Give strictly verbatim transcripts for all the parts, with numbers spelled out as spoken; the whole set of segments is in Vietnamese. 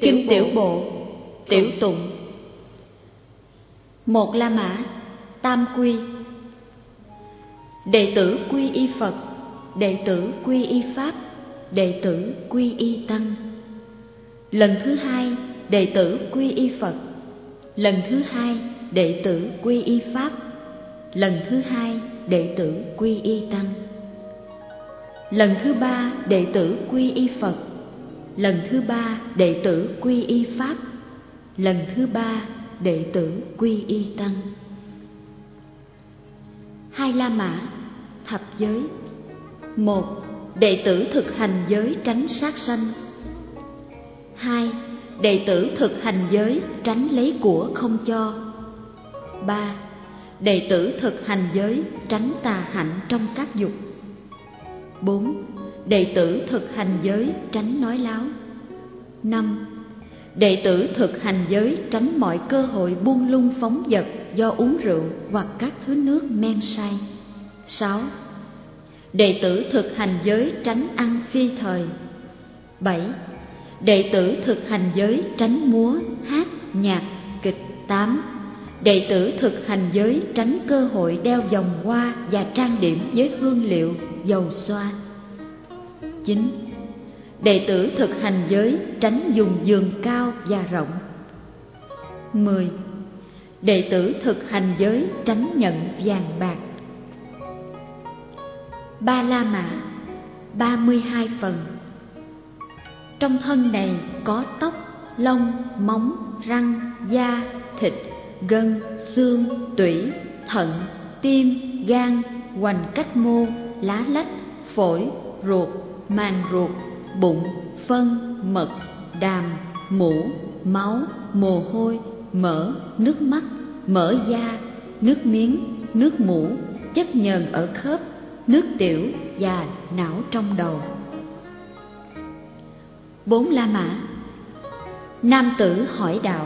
Kinh Tiểu Bộ, Tiểu Tụng. Một La Mã, Tam Quy. Đệ tử quy y Phật, đệ tử quy y Pháp, đệ tử quy y Tăng. Lần thứ hai, đệ tử quy y Phật. Lần thứ hai, đệ tử quy y Pháp. Lần thứ hai, đệ tử quy y Tăng. Lần thứ ba, đệ tử quy y Phật. Lần thứ ba, đệ tử quy y Pháp. Lần thứ ba, đệ tử quy y Tăng. Hai La Mã, thập giới. Một, đệ tử thực hành giới tránh sát sanh. Hai, đệ tử thực hành giới tránh lấy của không cho. Ba, đệ tử thực hành giới tránh tà hạnh trong các dục. Bốn, đệ tử thực hành giới tránh nói láo. Năm, đệ tử thực hành giới tránh mọi cơ hội buông lung phóng dật do uống rượu hoặc các thứ nước men say. Sáu, đệ tử thực hành giới tránh ăn phi thời. Bảy, đệ tử thực hành giới tránh múa, hát, nhạc, kịch. Tám, đệ tử thực hành giới tránh cơ hội đeo vòng hoa và trang điểm với hương liệu, dầu xoa. Chín, đệ tử thực hành giới tránh dùng giường cao và rộng. Mười, đệ tử thực hành giới tránh nhận vàng bạc. Ba La Mã, ba mươi hai phần. Trong thân này có tóc, lông, móng, răng, da, thịt, gân, xương, tủy, thận, tim, gan, hoành cách mô, lá lách, phổi, ruột, màng ruột, bụng, phân, mật, đàm, mũ, máu, mồ hôi, mỡ, nước mắt, mỡ da, nước miếng, nước mũ, chất nhờn ở khớp, nước tiểu và não trong đầu. Bốn La Mã. Nam tử hỏi đạo: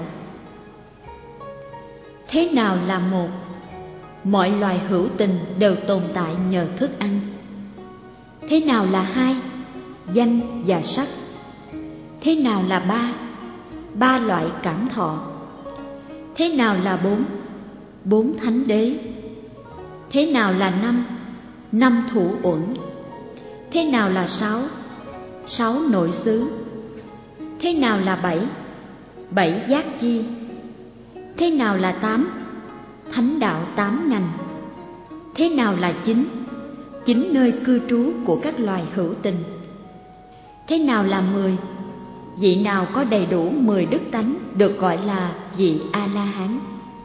thế nào là một? Mọi loài hữu tình đều tồn tại nhờ thức ăn. Thế nào là hai? Danh và sắc. Thế nào là ba? Ba loại cảm thọ. Thế nào là bốn? Bốn thánh đế. Thế nào là năm? Năm thủ uẩn. Thế nào là sáu? Sáu nội xứ. Thế nào là bảy? Bảy giác chi. Thế nào là tám? Thánh đạo tám ngành. Thế nào là chín? Chín nơi cư trú của các loài hữu tình. Thế nào là mười? Vị nào có đầy đủ mười đức tánh được gọi là vị A-la-hán.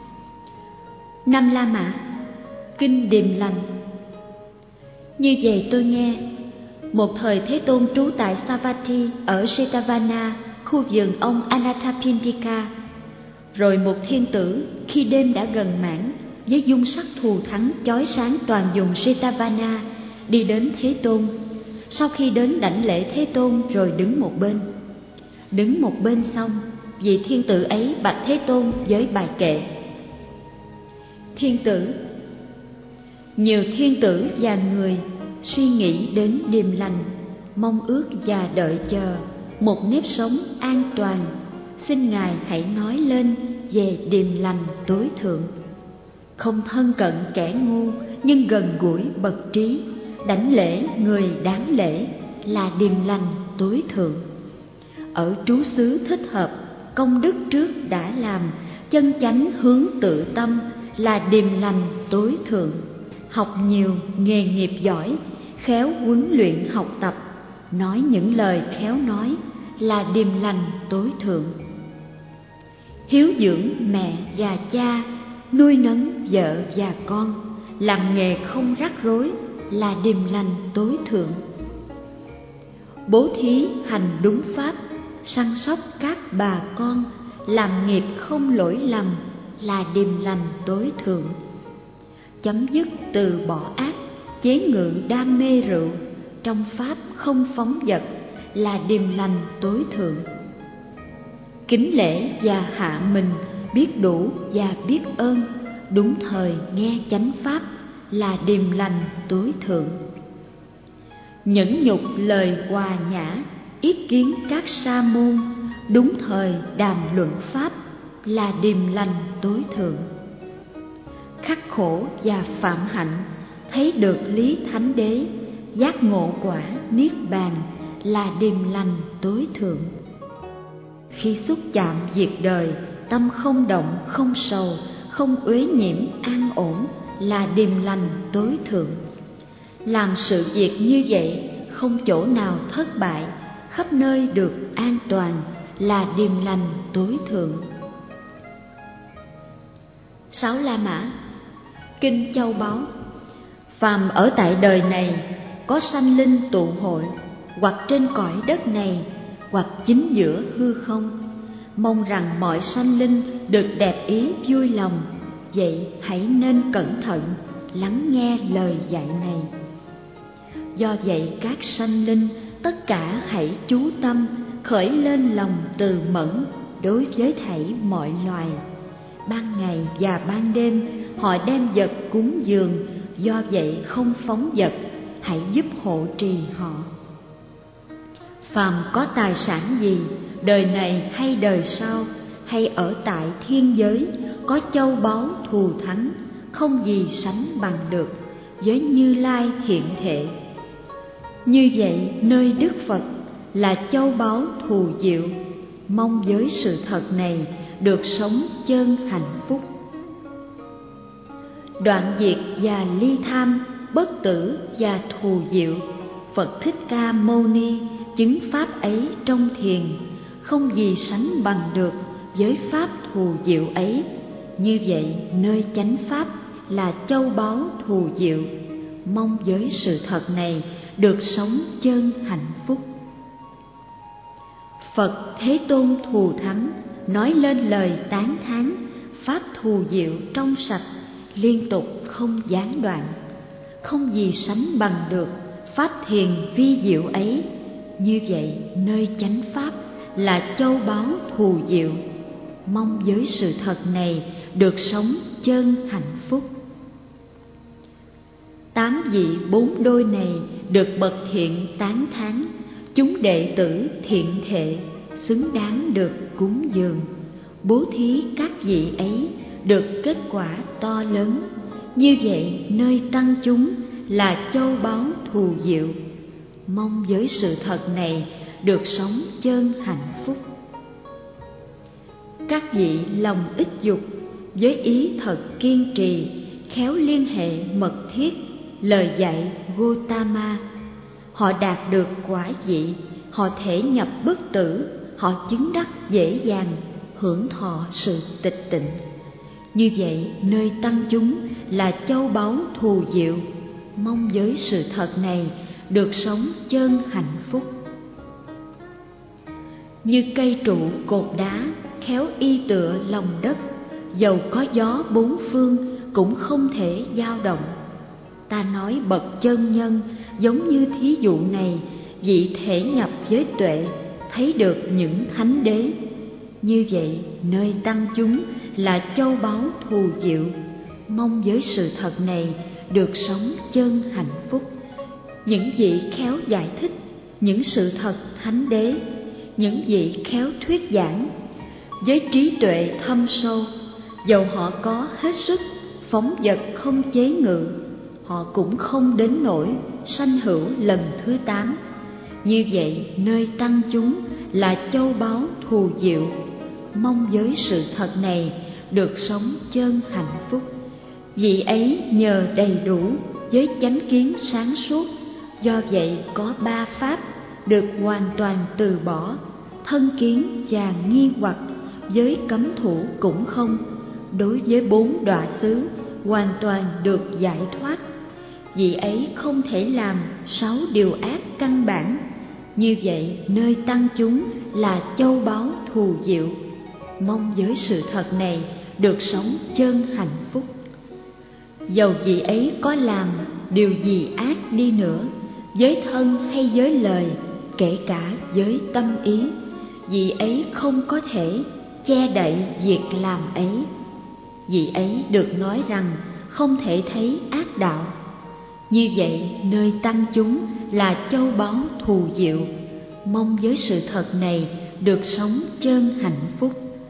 Năm La Mã. Kinh Điềm Lành. Như vậy tôi nghe, một thời Thế Tôn trú tại Savatthi ở Jetavana, khu vườn ông Anathapindika. Rồi một thiên tử khi đêm đã gần mãn, với dung sắc thù thắng chói sáng toàn vùng Jetavana, đi đến Thế Tôn. Sau khi đến đảnh lễ Thế Tôn rồi đứng một bên. Đứng một bên xong, vị thiên tử ấy bạch Thế Tôn với bài kệ: Thiên tử, nhiều thiên tử và người suy nghĩ đến điềm lành, mong ước và đợi chờ một nếp sống an toàn. Xin Ngài hãy nói lên về điềm lành tối thượng. Không thân cận kẻ ngu, nhưng gần gũi bậc trí, đảnh lễ người đáng lễ là điềm lành tối thượng. Ở trú xứ thích hợp, công đức trước đã làm, chân chánh hướng tự tâm là điềm lành tối thượng. Học nhiều, nghề nghiệp giỏi, khéo huấn luyện học tập, nói những lời khéo nói là điềm lành tối thượng. Hiếu dưỡng mẹ và cha, nuôi nấng vợ và con, làm nghề không rắc rối là điềm lành tối thượng. Bố thí hành đúng pháp, săn sóc các bà con, làm nghiệp không lỗi lầm là điềm lành tối thượng. Chấm dứt từ bỏ ác, chế ngự đam mê rượu, trong pháp không phóng dật là điềm lành tối thượng. Kính lễ và hạ mình, biết đủ và biết ơn, đúng thời nghe chánh pháp là điềm lành tối thượng. Nhẫn nhục lời hòa nhã, ý kiến các sa môn, đúng thời đàm luận pháp là điềm lành tối thượng. Khắc khổ và phạm hạnh thấy được lý thánh đế, giác ngộ quả niết bàn là điềm lành tối thượng. Khi xúc chạm diệt đời, tâm không động, không sầu, không uế nhiễm, an ổn là điềm lành tối thượng. Làm sự việc như vậy, không chỗ nào thất bại, khắp nơi được an toàn là điềm lành tối thượng. Sáu La Mã. Kinh Châu Báu. Phàm ở tại đời này, có sanh linh tụ hội, hoặc trên cõi đất này, hoặc chính giữa hư không, mong rằng mọi sanh linh được đẹp ý vui lòng. Vậy hãy nên cẩn thận lắng nghe lời dạy này. Do vậy các sanh linh tất cả hãy chú tâm, khởi lên lòng từ mẫn đối với thảy mọi loài. Ban ngày và ban đêm họ đem vật cúng dường, do vậy không phóng vật, hãy giúp hộ trì họ. Phàm có tài sản gì, đời này hay đời sau, hay ở tại thiên giới, có châu báu thù thắng, không gì sánh bằng được với Như Lai hiện thể. Như vậy nơi Đức Phật là châu báu thù diệu, mong với sự thật này được sống chân hạnh phúc. Đoạn diệt và ly tham, bất tử và thù diệu, Phật Thích Ca Mâu Ni chứng pháp ấy trong thiền, không gì sánh bằng được với pháp thù diệu ấy. Như vậy nơi chánh pháp là châu báu thù diệu, mong với sự thật này được sống chân hạnh phúc. Phật Thế Tôn thù thắng nói lên lời tán thán, pháp thù diệu trong sạch, liên tục không gián đoạn, không gì sánh bằng được pháp thiền vi diệu ấy. Như vậy nơi chánh pháp là châu báu thù diệu, mong với sự thật này được sống chân hạnh phúc. Tám vị bốn đôi này được bậc thiện tán thán, chúng đệ tử thiện thệ xứng đáng được cúng dường, bố thí các vị ấy được kết quả to lớn. Như vậy nơi tăng chúng là châu báu thù diệu, mong với sự thật này được sống chân hạnh phúc. Các vị lòng ít dục, với ý thật kiên trì, khéo liên hệ mật thiết lời dạy Gotama, họ đạt được quả vị, họ thể nhập bất tử, họ chứng đắc dễ dàng, hưởng thọ sự tịch tịnh. Như vậy nơi tăng chúng là châu báu thù diệu, mong với sự thật này được sống chân hạnh phúc. Như cây trụ cột đá, khéo y tựa lòng đất, dầu có gió bốn phương cũng không thể dao động. Ta nói bậc chân nhân giống như thí dụ này, vị thể nhập với tuệ, thấy được những thánh đế. Như vậy nơi tăng chúng là châu báu thù diệu, mong với sự thật này được sống chân hạnh phúc. Những vị khéo giải thích những sự thật thánh đế, những vị khéo thuyết giảng với trí tuệ thâm sâu, dầu họ có hết sức phóng vật không chế ngự, họ cũng không đến nỗi sanh hữu lần thứ tám. Như vậy nơi tăng chúng là châu báu thù diệu, mong với sự thật này được sống chân hạnh phúc. Vị ấy nhờ đầy đủ với chánh kiến sáng suốt, do vậy có ba pháp được hoàn toàn từ bỏ, thân kiến và nghi hoặc với cấm thủ cũng không. Đối với bốn đọa xứ hoàn toàn được giải thoát. Vị ấy không thể làm sáu điều ác căn bản. Như vậy nơi tăng chúng là châu báu thù diệu, mong với sự thật này được sống chân hạnh phúc. Dầu vị ấy có làm điều gì ác đi nữa, với thân hay với lời, kể cả với tâm ý, vị ấy không có thể che đậy việc làm ấy. Vị ấy được nói rằng không thể thấy ác đạo. Như vậy nơi tăng chúng là châu báu thù diệu, mong với sự thật này được sống chân hạnh phúc.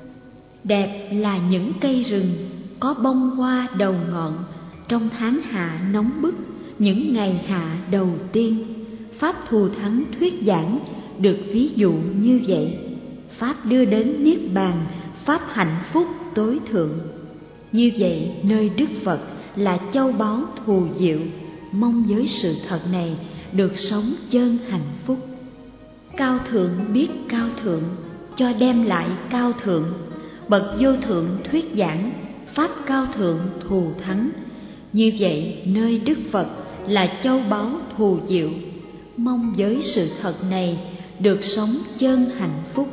Đẹp là những cây rừng có bông hoa đầu ngọn trong tháng hạ nóng bức, những ngày hạ đầu tiên. Pháp thù thắng thuyết giảng được ví dụ như vậy. Pháp đưa đến niết bàn, pháp hạnh phúc tối thượng. Như vậy nơi Đức Phật là châu báu thù diệu, mong với sự thật này được sống chân hạnh phúc. Cao thượng biết cao thượng, cho đem lại cao thượng. Bậc vô thượng thuyết giảng, pháp cao thượng thù thắng. Như vậy nơi Đức Phật là châu báu thù diệu, mong với sự thật này được sống chân hạnh phúc.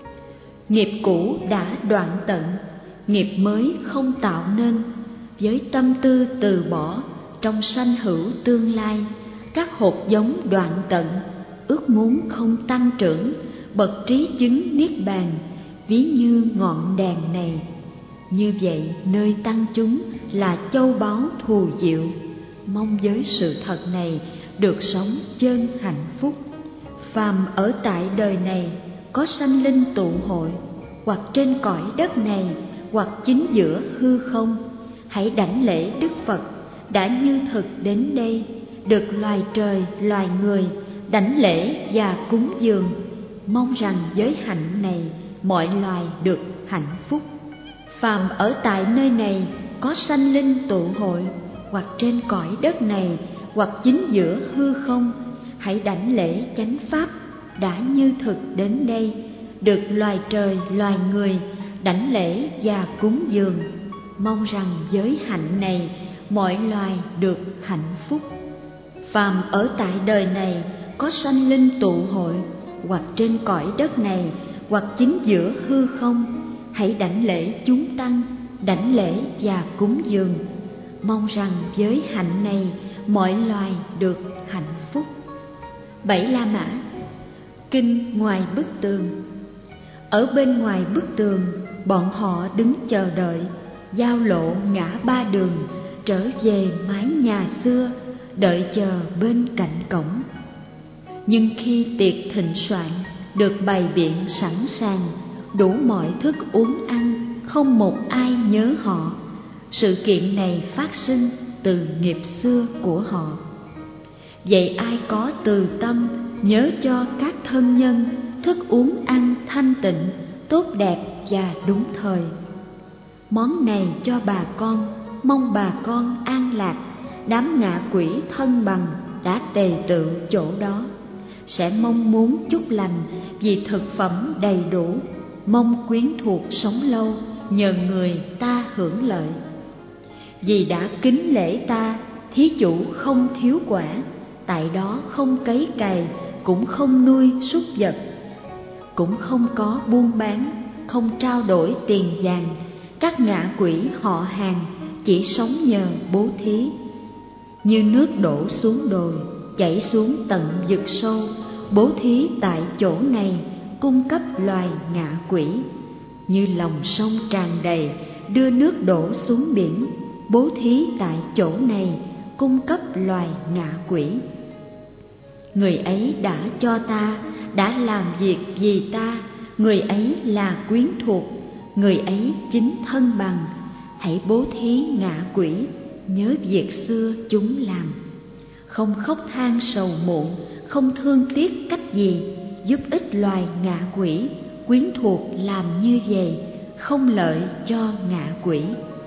Nghiệp cũ đã đoạn tận, nghiệp mới không tạo nên. Với tâm tư từ bỏ, trong sanh hữu tương lai, các hột giống đoạn tận, ước muốn không tăng trưởng. Bậc trí chứng niết bàn, ví như ngọn đèn này. Như vậy nơi tăng chúng là châu báu thù diệu, mong với sự thật này được sống chân hạnh phúc. Phàm ở tại đời này có sanh linh tụ hội, hoặc trên cõi đất này, hoặc chính giữa hư không, hãy đảnh lễ Đức Phật đã như thực đến đây, được loài trời loài người đảnh lễ và cúng dường, mong rằng giới hạnh này mọi loài được hạnh phúc. Phàm ở tại nơi này có sanh linh tụ hội, hoặc trên cõi đất này, hoặc chính giữa hư không, hãy đảnh lễ chánh pháp đã như thực đến đây, được loài trời loài người đảnh lễ và cúng dường, mong rằng giới hạnh này mọi loài được hạnh phúc. Phàm ở tại đời này có sanh linh tụ hội, hoặc trên cõi đất này, hoặc chính giữa hư không, hãy đảnh lễ chúng tăng, đảnh lễ và cúng dường, mong rằng giới hạnh này mọi loài được hạnh phúc. Bảy La Mã. Kinh ngoài bức tường. Ở bên ngoài bức tường, bọn họ đứng chờ đợi, giao lộ ngã ba đường, trở về mái nhà xưa, đợi chờ bên cạnh cổng. Nhưng khi tiệc thịnh soạn được bày biện sẵn sàng, đủ mọi thức uống ăn, không một ai nhớ họ. Sự kiện này phát sinh từ nghiệp xưa của họ. Vậy ai có từ tâm nhớ cho các thân nhân thức uống ăn thanh tịnh, tốt đẹp và đúng thời. Món này cho bà con, mong bà con an lạc. Đám ngạ quỷ thân bằng đã tề tựu chỗ đó, sẽ mong muốn chúc lành vì thực phẩm đầy đủ, mong quyến thuộc sống lâu nhờ người ta hưởng lợi. Vì đã kính lễ ta, thí chủ không thiếu quả, tại đó không cấy cày, cũng không nuôi súc vật, cũng không có buôn bán, không trao đổi tiền vàng. Các ngạ quỷ họ hàng chỉ sống nhờ bố thí. Như nước đổ xuống đồi, chảy xuống tận vực sâu, bố thí tại chỗ này cung cấp loài ngạ quỷ. Như lòng sông tràn đầy, đưa nước đổ xuống biển, bố thí tại chỗ này cung cấp loài ngạ quỷ. Người ấy đã cho ta, đã làm việc vì ta, người ấy là quyến thuộc, người ấy chính thân bằng. Hãy bố thí ngạ quỷ, nhớ việc xưa chúng làm. Không khóc than sầu muộn, không thương tiếc cách gì, giúp ích loài ngạ quỷ, quyến thuộc làm như vậy, không lợi cho ngạ quỷ.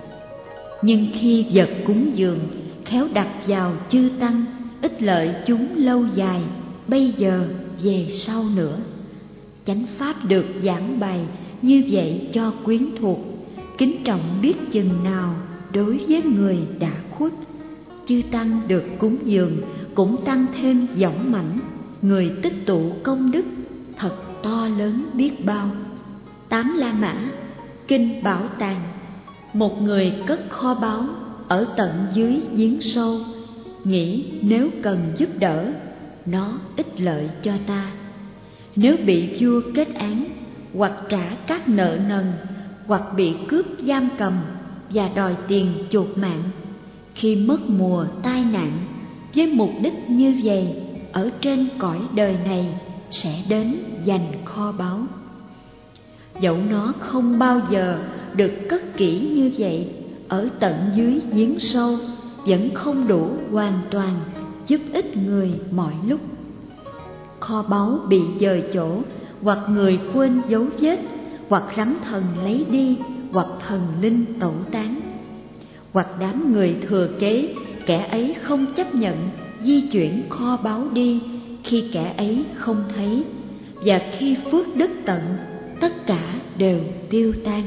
Nhưng khi vật cúng dường, khéo đặt vào chư tăng, ích lợi chúng lâu dài, bây giờ về sau nữa. Chánh pháp được giảng bày như vậy cho quyến thuộc, kính trọng biết chừng nào đối với người đã khuất. Chư tăng được cúng dường cũng tăng thêm dõng mãnh, người tích tụ công đức thật to lớn biết bao. Tám La Mã. Kinh Bảo Tàng. Một người cất kho báu ở tận dưới giếng sâu, nghĩ nếu cần giúp đỡ, nó ích lợi cho ta. Nếu bị vua kết án, hoặc trả các nợ nần, hoặc bị cướp giam cầm và đòi tiền chuộc mạng, khi mất mùa tai nạn, với mục đích như vậy, ở trên cõi đời này sẽ đến giành kho báu. dẫu nó không bao giờ được cất kỹ như vậy, ở tận dưới giếng sâu vẫn không đủ hoàn toàn giúp ích người mọi lúc. Kho báu bị dời chỗ, hoặc người quên dấu vết, hoặc rắn thần lấy đi, hoặc thần linh tẩu tán, hoặc đám người thừa kế, kẻ ấy không chấp nhận di chuyển kho báu đi khi kẻ ấy không thấy, và khi phước đức tận, tất cả đều tiêu tan.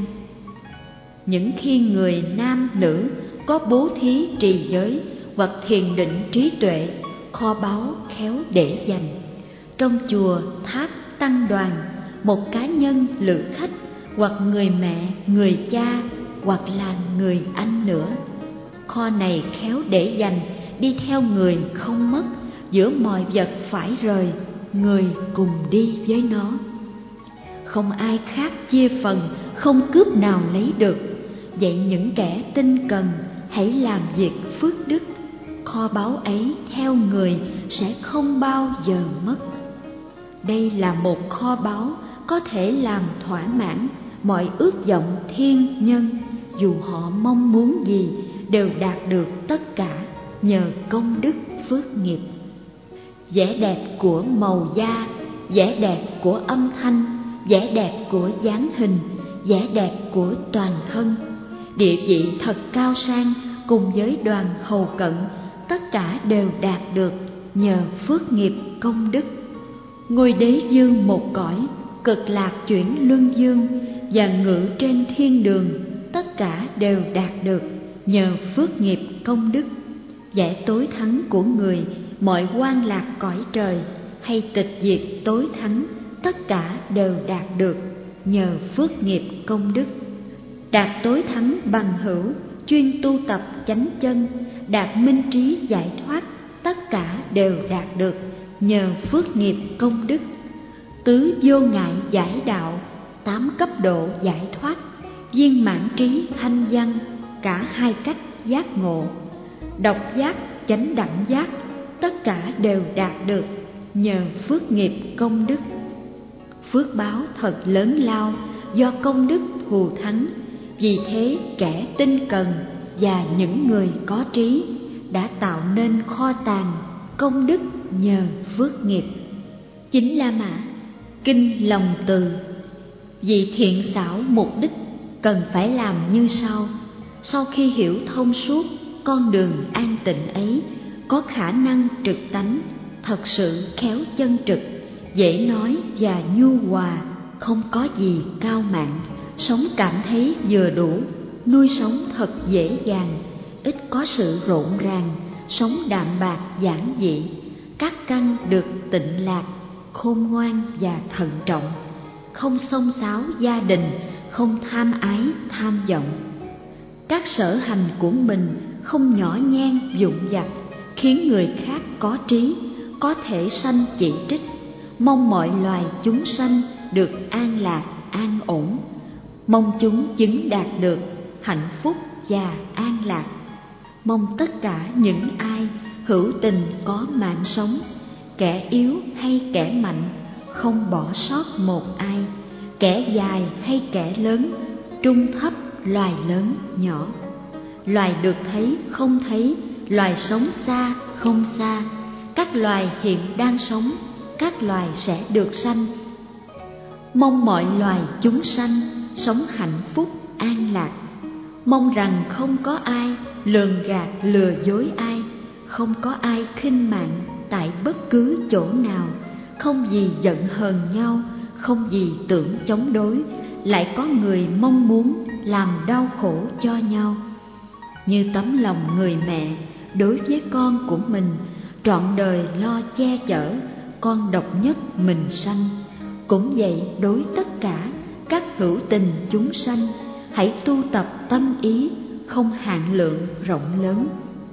Những khi người nam nữ có bố thí trì giới hoặc thiền định trí tuệ, kho báu khéo để dành. Trong chùa, tháp, tăng đoàn, một cá nhân lữ khách, hoặc người mẹ, người cha, hoặc là người anh nữa, kho này khéo để dành, đi theo người không mất, giữa mọi vật phải rời, người cùng đi với nó. Không ai khác chia phần, không cướp nào lấy được. Vậy những kẻ tinh cần hãy làm việc phước đức, kho báu ấy theo người sẽ không bao giờ mất. Đây là một kho báu có thể làm thỏa mãn mọi ước vọng thiên nhân, dù họ mong muốn gì đều đạt được tất cả nhờ công đức phước nghiệp. Vẻ đẹp của màu da, vẻ đẹp của âm thanh, vẻ đẹp của dáng hình, vẻ đẹp của toàn thân, địa vị thật cao sang cùng với đoàn hầu cận, tất cả đều đạt được nhờ phước nghiệp công đức. Ngôi đế dương một cõi, cực lạc chuyển luân dương, và ngự trên thiên đường, tất cả đều đạt được nhờ phước nghiệp công đức. Vẻ tối thắng của người, mọi quan lạc cõi trời, hay tịch diệt tối thắng, tất cả đều đạt được nhờ phước nghiệp công đức. Đạt tối thắng bằng hữu, chuyên tu tập chánh chân, đạt minh trí giải thoát, tất cả đều đạt được nhờ phước nghiệp công đức. Tứ vô ngại giải đạo, tám cấp độ giải thoát, viên mãn trí thanh văn, cả hai cách giác ngộ, độc giác chánh đẳng giác, tất cả đều đạt được nhờ phước nghiệp công đức. Phước báo thật lớn lao do công đức thù thắng, vì thế kẻ tinh cần và những người có trí đã tạo nên kho tàng công đức nhờ phước nghiệp. Chính La Mã Kinh Lòng Từ. Vì thiện xảo mục đích cần phải làm như sau: sau khi hiểu thông suốt con đường an tịnh ấy, có khả năng trực tánh, thật sự khéo chân trực, dễ nói và nhu hòa, không có gì cao mạn, sống cảm thấy vừa đủ, nuôi sống thật dễ dàng, ít có sự rộn ràng, sống đạm bạc giản dị, các căn được tịnh lạc, khôn ngoan và thận trọng, không xông xáo gia đình, không tham ái tham vọng. Các sở hành của mình không nhỏ nhen vụng vặt, khiến người khác có trí có thể sanh chỉ trích, mong mọi loài chúng sanh được an lạc an ổn, mong chúng chứng đạt được hạnh phúc và an lạc, mong tất cả những ai hữu tình có mạng sống, kẻ yếu hay kẻ mạnh, không bỏ sót một ai, kẻ dài hay kẻ lớn, trung thấp loài lớn nhỏ, loài được thấy không thấy, loài sống xa không xa, các loài hiện đang sống, các loài sẽ được sanh. Mong mọi loài chúng sanh sống hạnh phúc an lạc, mong rằng không có ai lường gạt lừa dối ai, không có ai khinh mạng tại bất cứ chỗ nào, không gì giận hờn nhau, không gì tưởng chống đối, lại có người mong muốn làm đau khổ cho nhau. Như tấm lòng người mẹ đối với con của mình, trọn đời lo che chở, con độc nhất mình sanh, cũng vậy đối tất cả các hữu tình chúng sanh, hãy tu tập tâm ý không hạn lượng rộng lớn.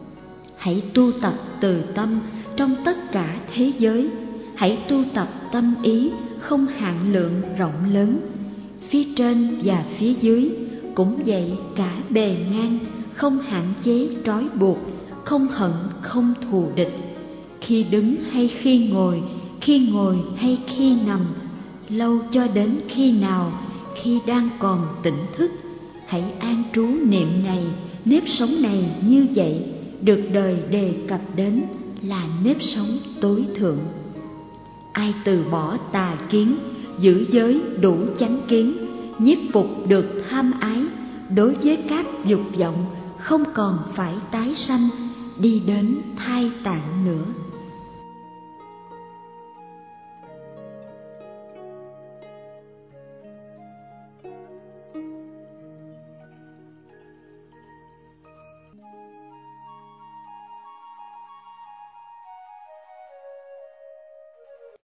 Hãy tu tập từ tâm trong tất cả thế giới, hãy tu tập tâm ý không hạn lượng rộng lớn. Phía trên và phía dưới cũng vậy, cả bề ngang, không hạn chế trói buộc, không hận không thù địch. Khi đứng hay khi ngồi, khi ngồi hay khi nằm, lâu cho đến khi nào khi đang còn tỉnh thức, hãy an trú niệm này, nếp sống này như vậy, được đời đề cập đến là nếp sống tối thượng. Ai từ bỏ tà kiến, giữ giới đủ chánh kiến, nhiếp phục được tham ái, đối với các dục vọng không còn phải tái sanh, đi đến thai tạng nữa.